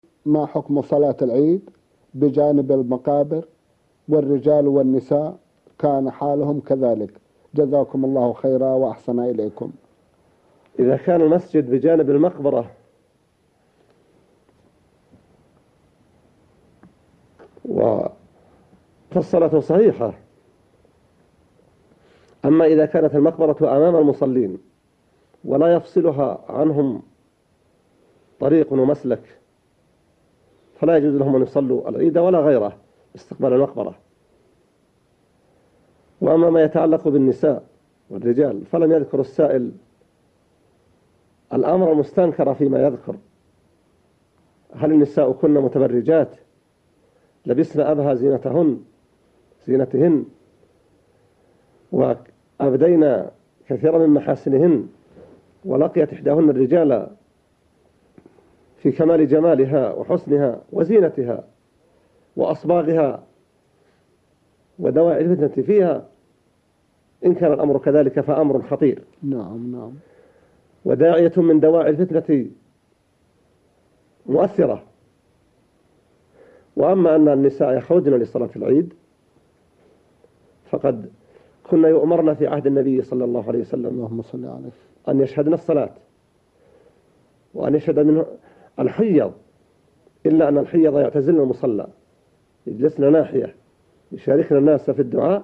ما حكم صلاة العيد بجانب المقابر، والرجال والنساء كان حالهم كذلك؟ جزاكم الله خيرا وأحسن إليكم. إذا كان المسجد بجانب المقبرة فالصلاة صحيحة. أما إذا كانت المقبرة أمام المصلين ولا يفصلها عنهم طريق ومسلك فلا يجوز لهم أن يصلوا العيد ولا غيره استقبال المقبرة. وأما ما يتعلق بالنساء والرجال فلم يذكر السائل الأمر المستنكر فيما يذكر. هل النساء كن متبرجات لبسن أبهى زينتهن وأبدين كثيرا من محاسنهن، ولقيت إحداهن الرجال في كمال جمالها وحسنها وزينتها وأصباغها ودواعي الفتنة فيها؟ إن كان الأمر كذلك فأمر خطير. نعم نعم. وداعية من دواعي الفتنة مؤثرة. وأما أن النساء يخرجن لصلاة العيد فقد كنا يؤمرنا في عهد النبي صلى الله عليه وسلم اللهم صل عليه أن يشهدن الصلاة وأن يشهد منه الحيض، إلا أن الحيض يعتزلن المصلى، يجلسن ناحية يشاركن الناس في الدعاء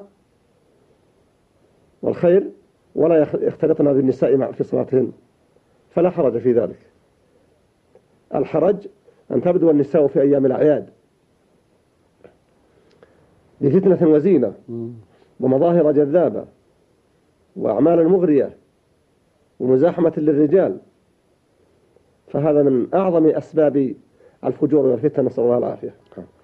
والخير ولا يختلطن بالنساء في صلاتهن، فلا حرج في ذلك. الحرج أن تبدو النساء في أيام الأعياد بفتنة وزينة ومظاهر جذابة وأعمال مغرية ومزاحمة للرجال، فهذا من أعظم أسباب الفجور والفتنة، نسأل الله العافية.